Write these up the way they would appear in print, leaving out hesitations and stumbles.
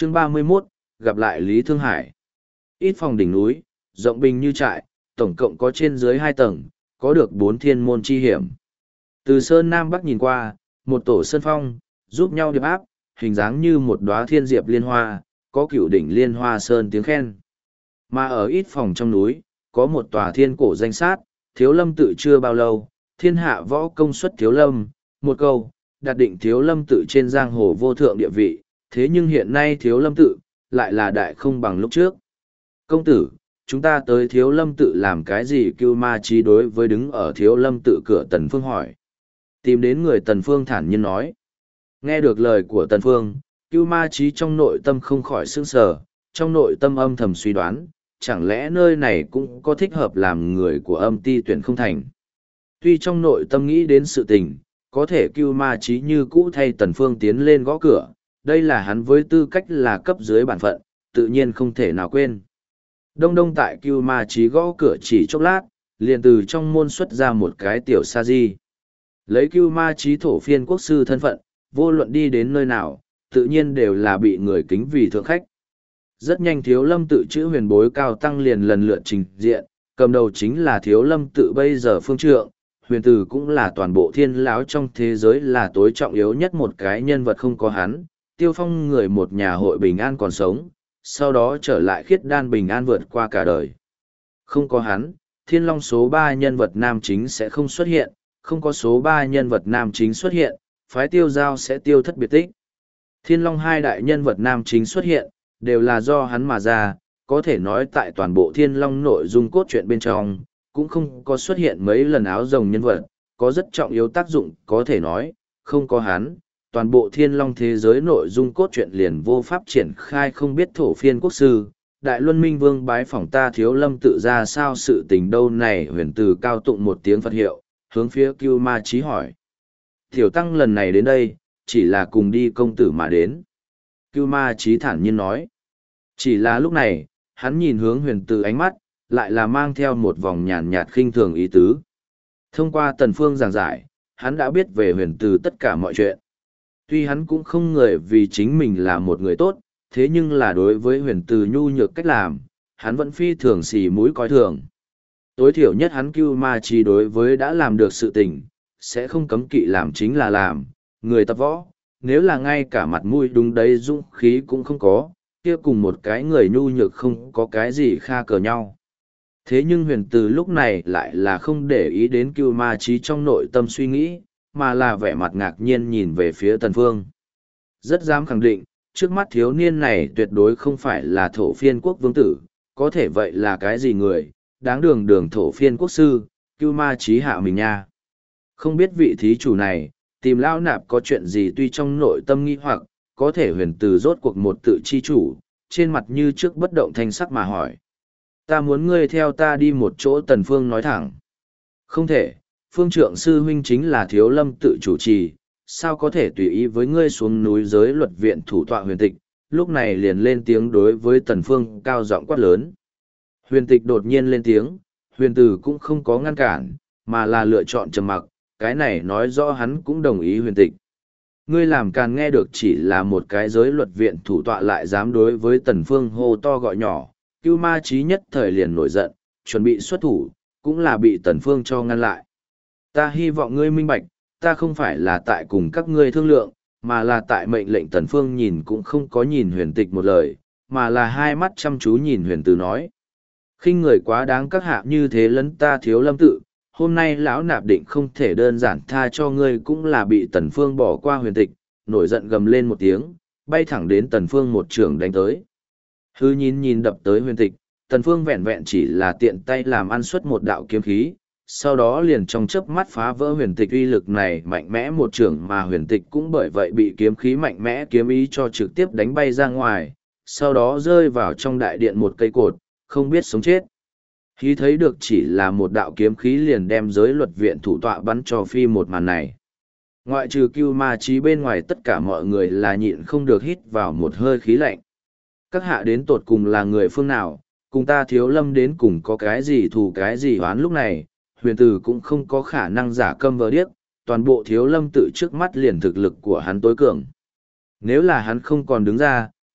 Chương 31, gặp lại Lý Thương Hải. Ít phòng đỉnh núi, rộng bình như trại, tổng cộng có trên dưới 2 tầng, có được 4 thiên môn chi hiểm. Từ sơn Nam Bắc nhìn qua, một tổ sơn phong, giúp nhau điệp áp, hình dáng như một đóa thiên diệp liên hoa, có cửu đỉnh liên hoa sơn tiếng khen. Mà ở ít phòng trong núi, có một tòa thiên cổ danh sát, Thiếu Lâm tự chưa bao lâu, thiên hạ võ công xuất Thiếu Lâm, một câu, đặt định Thiếu Lâm tự trên giang hồ vô thượng địa vị, thế nhưng hiện nay Thiếu Lâm tự, lại là đại không bằng lúc trước. Công tử, chúng ta tới Thiếu Lâm tự làm cái gì? Cưu Ma Chí đối với đứng ở Thiếu Lâm tự cửa Tần Phương hỏi. Tìm đến người Tần Phương thản nhiên nói. Nghe được lời của Tần Phương, Cưu Ma Chí trong nội tâm không khỏi sững sờ, trong nội tâm âm thầm suy đoán, chẳng lẽ nơi này cũng có thích hợp làm người của âm ti tuyển không thành. Tuy trong nội tâm nghĩ đến sự tình, có thể Cưu Ma Chí như cũ thay Tần Phương tiến lên gõ cửa, đây là hắn với tư cách là cấp dưới bản phận, tự nhiên không thể nào quên. Đông đông tại Cưu Ma Chí gõ cửa chỉ chốc lát, liền từ trong môn xuất ra một cái tiểu sa di. Lấy Cưu Ma Chí thổ phiên quốc sư thân phận, vô luận đi đến nơi nào, tự nhiên đều là bị người kính vì thượng khách. Rất nhanh Thiếu Lâm tự chữ huyền bối cao tăng liền lần lượt trình diện, cầm đầu chính là Thiếu Lâm tự bây giờ phương trượng, huyền tử cũng là toàn bộ thiên lão trong thế giới là tối trọng yếu nhất một cái nhân vật không có hắn, Tiêu Phong người một nhà hội bình an còn sống, sau đó trở lại khiết đan bình an vượt qua cả đời. Không có hắn, Thiên Long số 3 nhân vật nam chính sẽ không xuất hiện, không có số 3 nhân vật nam chính xuất hiện, phái Tiêu Giao sẽ tiêu thất biệt tích. Thiên Long hai đại nhân vật nam chính xuất hiện, đều là do hắn mà ra, có thể nói tại toàn bộ Thiên Long nội dung cốt truyện bên trong, cũng không có xuất hiện mấy lần áo rồng nhân vật, có rất trọng yếu tác dụng, có thể nói, không có hắn, toàn bộ Thiên Long thế giới nội dung cốt truyện liền vô pháp triển khai không biết thổ phiên quốc sư. Đại Luân Minh Vương bái phỏng ta Thiếu Lâm tự ra sao sự tình đâu này? Huyền từ cao tụng một tiếng Phật hiệu, hướng phía Cưu Ma Chí hỏi. Tiểu tăng lần này đến đây, chỉ là cùng đi công tử mà đến. Cưu Ma Chí thản nhiên nói. Chỉ là lúc này, hắn nhìn hướng huyền từ ánh mắt, lại là mang theo một vòng nhàn nhạt khinh thường ý tứ. Thông qua Tần Phương giảng giải, hắn đã biết về huyền từ tất cả mọi chuyện. Tuy hắn cũng không ngờ vì chính mình là một người tốt, thế nhưng là đối với huyền từ nhu nhược cách làm, hắn vẫn phi thường xì mũi coi thường. Tối thiểu nhất hắn Cưu Ma Chí đối với đã làm được sự tình, sẽ không cấm kỵ làm chính là làm, người tập võ, nếu là ngay cả mặt mũi đúng đấy dũng khí cũng không có, kia cùng một cái người nhu nhược không có cái gì kha cờ nhau. Thế nhưng huyền từ lúc này lại là không để ý đến Cưu Ma Chí trong nội tâm suy nghĩ, mà là vẻ mặt ngạc nhiên nhìn về phía Tần Phương. Rất dám khẳng định, trước mắt thiếu niên này tuyệt đối không phải là thổ phiên quốc vương tử, có thể vậy là cái gì người, đáng đường thổ phiên quốc sư, Cưu Ma Chí hạ mình nha. Không biết vị thí chủ này, tìm lão nạp có chuyện gì, tuy trong nội tâm nghi hoặc, có thể huyền từ rốt cuộc một tự chi chủ, trên mặt như trước bất động thanh sắc mà hỏi. Ta muốn ngươi theo ta đi một chỗ. Tần Phương nói thẳng. Không thể, phương trượng sư huynh chính là Thiếu Lâm tự chủ trì, sao có thể tùy ý với ngươi xuống núi giới luật viện thủ tọa huyền tịch, lúc này liền lên tiếng đối với Tần Phương cao giọng quát lớn. Huyền tịch đột nhiên lên tiếng, huyền tử cũng không có ngăn cản, mà là lựa chọn trầm mặc, cái này nói rõ hắn cũng đồng ý huyền tịch. Ngươi làm càn nghe được chỉ là một cái giới luật viện thủ tọa lại dám đối với Tần Phương hô to gọi nhỏ, Cưu Ma Chí nhất thời liền nổi giận, chuẩn bị xuất thủ, cũng là bị Tần Phương cho ngăn lại. Ta hy vọng ngươi minh bạch, ta không phải là tại cùng các ngươi thương lượng, mà là tại mệnh lệnh. Tần Phương nhìn cũng không có nhìn huyền tịch một lời, mà là hai mắt chăm chú nhìn huyền tử nói. Khinh người quá đáng các hạ như thế lấn ta Thiếu Lâm tự, hôm nay lão nạp định không thể đơn giản tha cho ngươi. Cũng là bị Tần Phương bỏ qua huyền tịch, nổi giận gầm lên một tiếng, bay thẳng đến Tần Phương một trường đánh tới. Hư nhìn đập tới huyền tịch, Tần Phương vẹn vẹn chỉ là tiện tay làm ăn xuất một đạo kiếm khí, sau đó liền trong chớp mắt phá vỡ huyền tịch uy lực này mạnh mẽ một trường, mà huyền tịch cũng bởi vậy bị kiếm khí mạnh mẽ kiếm ý cho trực tiếp đánh bay ra ngoài, sau đó rơi vào trong đại điện một cây cột, không biết sống chết. Khi thấy được chỉ là một đạo kiếm khí liền đem giới luật viện thủ tọa bắn cho phi một màn này. Ngoại trừ Cưu Ma Chí bên ngoài, tất cả mọi người là nhịn không được hít vào một hơi khí lạnh. Các hạ đến tột cùng là người phương nào, cùng ta Thiếu Lâm đến cùng có cái gì thù cái gì oán? Lúc này, huyền tử cũng không có khả năng giả câm vờ điếc, toàn bộ Thiếu Lâm tự trước mắt liền thực lực của hắn tối cường. Nếu là hắn không còn đứng ra,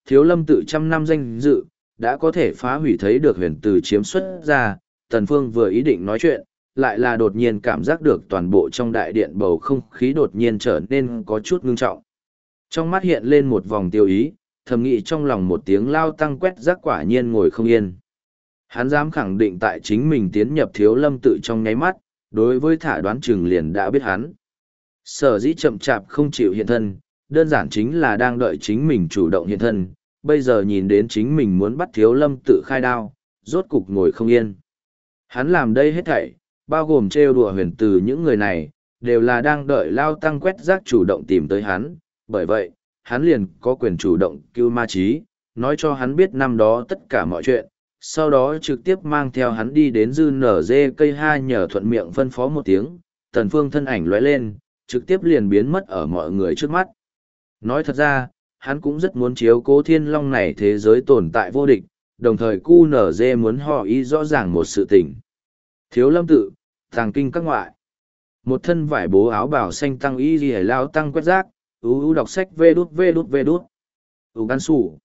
Thiếu Lâm tự trăm năm danh dự, đã có thể phá hủy thấy được huyền từ chiếm xuất ra, Tần Phương vừa ý định nói chuyện, lại là đột nhiên cảm giác được toàn bộ trong đại điện bầu không khí đột nhiên trở nên có chút ngưng trọng. Trong mắt hiện lên một vòng tiêu ý, thầm nghĩ trong lòng một tiếng lao tăng quét rác quả nhiên ngồi không yên. Hắn dám khẳng định tại chính mình tiến nhập Thiếu Lâm tự trong nháy mắt, đối với thả đoán chừng liền đã biết hắn. Sở dĩ chậm chạp không chịu hiện thân, đơn giản chính là đang đợi chính mình chủ động hiện thân, bây giờ nhìn đến chính mình muốn bắt Thiếu Lâm tự khai đao, rốt cục ngồi không yên. Hắn làm đây hết thảy, bao gồm trêu đùa huyền từ những người này, đều là đang đợi lao tăng quét rác chủ động tìm tới hắn, bởi vậy, hắn liền có quyền chủ động cứu ma trí, nói cho hắn biết năm đó tất cả mọi chuyện, sau đó trực tiếp mang theo hắn đi đến dư nở dê cây ha nhờ thuận miệng phân phó một tiếng, Tần Phương thân ảnh lóe lên, trực tiếp liền biến mất ở mọi người trước mắt. Nói thật ra, hắn cũng rất muốn chiếu cố thiên long này thế giới tồn tại vô địch, đồng thời cu nở dê muốn họ ý rõ ràng một sự tình. Thiếu Lâm tự, tàng kinh các ngoại. Một thân vải bố áo bào xanh tăng y gì lao tăng quét rác, đọc sách vê đút. Gan sủ.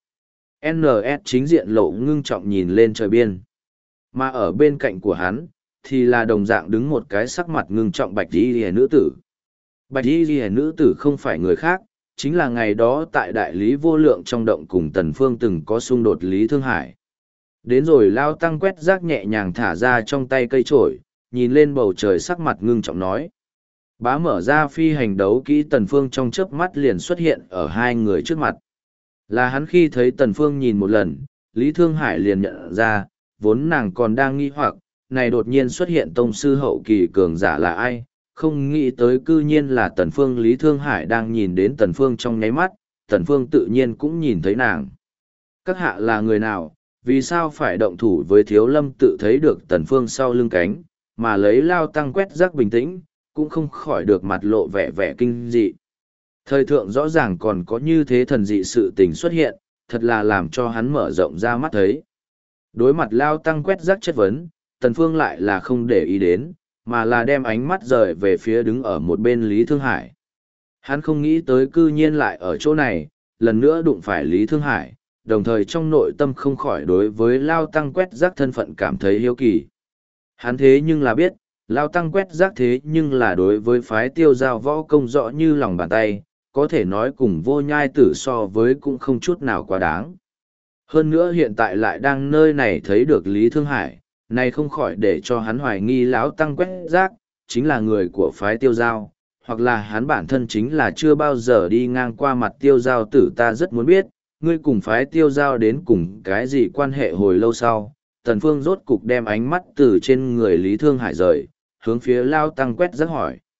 NS chính diện lộ ngưng trọng nhìn lên trời biên. Mà ở bên cạnh của hắn, thì là đồng dạng đứng một cái sắc mặt ngưng trọng bạch y ghi nữ tử. Bạch y ghi nữ tử không phải người khác, chính là ngày đó tại đại lý vô lượng trong động cùng Tần Phương từng có xung đột Lý Thương Hải. Đến rồi lao tăng quét rác nhẹ nhàng thả ra trong tay cây trổi, nhìn lên bầu trời sắc mặt ngưng trọng nói. Bá mở ra phi hành đấu kỹ Tần Phương trong chớp mắt liền xuất hiện ở hai người trước mặt. Là hắn khi thấy Tần Phương nhìn một lần, Lý Thương Hải liền nhận ra, vốn nàng còn đang nghi hoặc, này đột nhiên xuất hiện tông sư hậu kỳ cường giả là ai, không nghĩ tới cư nhiên là Tần Phương. Lý Thương Hải đang nhìn đến Tần Phương trong nháy mắt, Tần Phương tự nhiên cũng nhìn thấy nàng. Các hạ là người nào, vì sao phải động thủ với Thiếu Lâm tự? Thấy được Tần Phương sau lưng cánh, mà lấy lao tăng quét rác bình tĩnh, cũng không khỏi được mặt lộ vẻ kinh dị. Thời thượng rõ ràng còn có như thế thần dị sự tình xuất hiện, thật là làm cho hắn mở rộng ra mắt thấy. Đối mặt lao tăng quét rác chất vấn, Tần Phương lại là không để ý đến, mà là đem ánh mắt rời về phía đứng ở một bên Lý Thương Hải. Hắn không nghĩ tới cư nhiên lại ở chỗ này, lần nữa đụng phải Lý Thương Hải, đồng thời trong nội tâm không khỏi đối với lao tăng quét rác thân phận cảm thấy hiếu kỳ. Hắn thế nhưng là biết, lao tăng quét rác thế nhưng là đối với phái tiêu giao võ công rõ như lòng bàn tay, có thể nói cùng vô nhai tử so với cũng không chút nào quá đáng. Hơn nữa hiện tại lại đang nơi này thấy được Lý Thương Hải, này không khỏi để cho hắn hoài nghi lão tăng quét rác, chính là người của phái tiêu giao, hoặc là hắn bản thân chính là chưa bao giờ đi ngang qua mặt tiêu giao tử. Ta rất muốn biết, ngươi cùng phái tiêu giao đến cùng cái gì quan hệ? Hồi lâu sau, Tần Phương rốt cục đem ánh mắt từ trên người Lý Thương Hải rời, hướng phía lao tăng quét rác hỏi.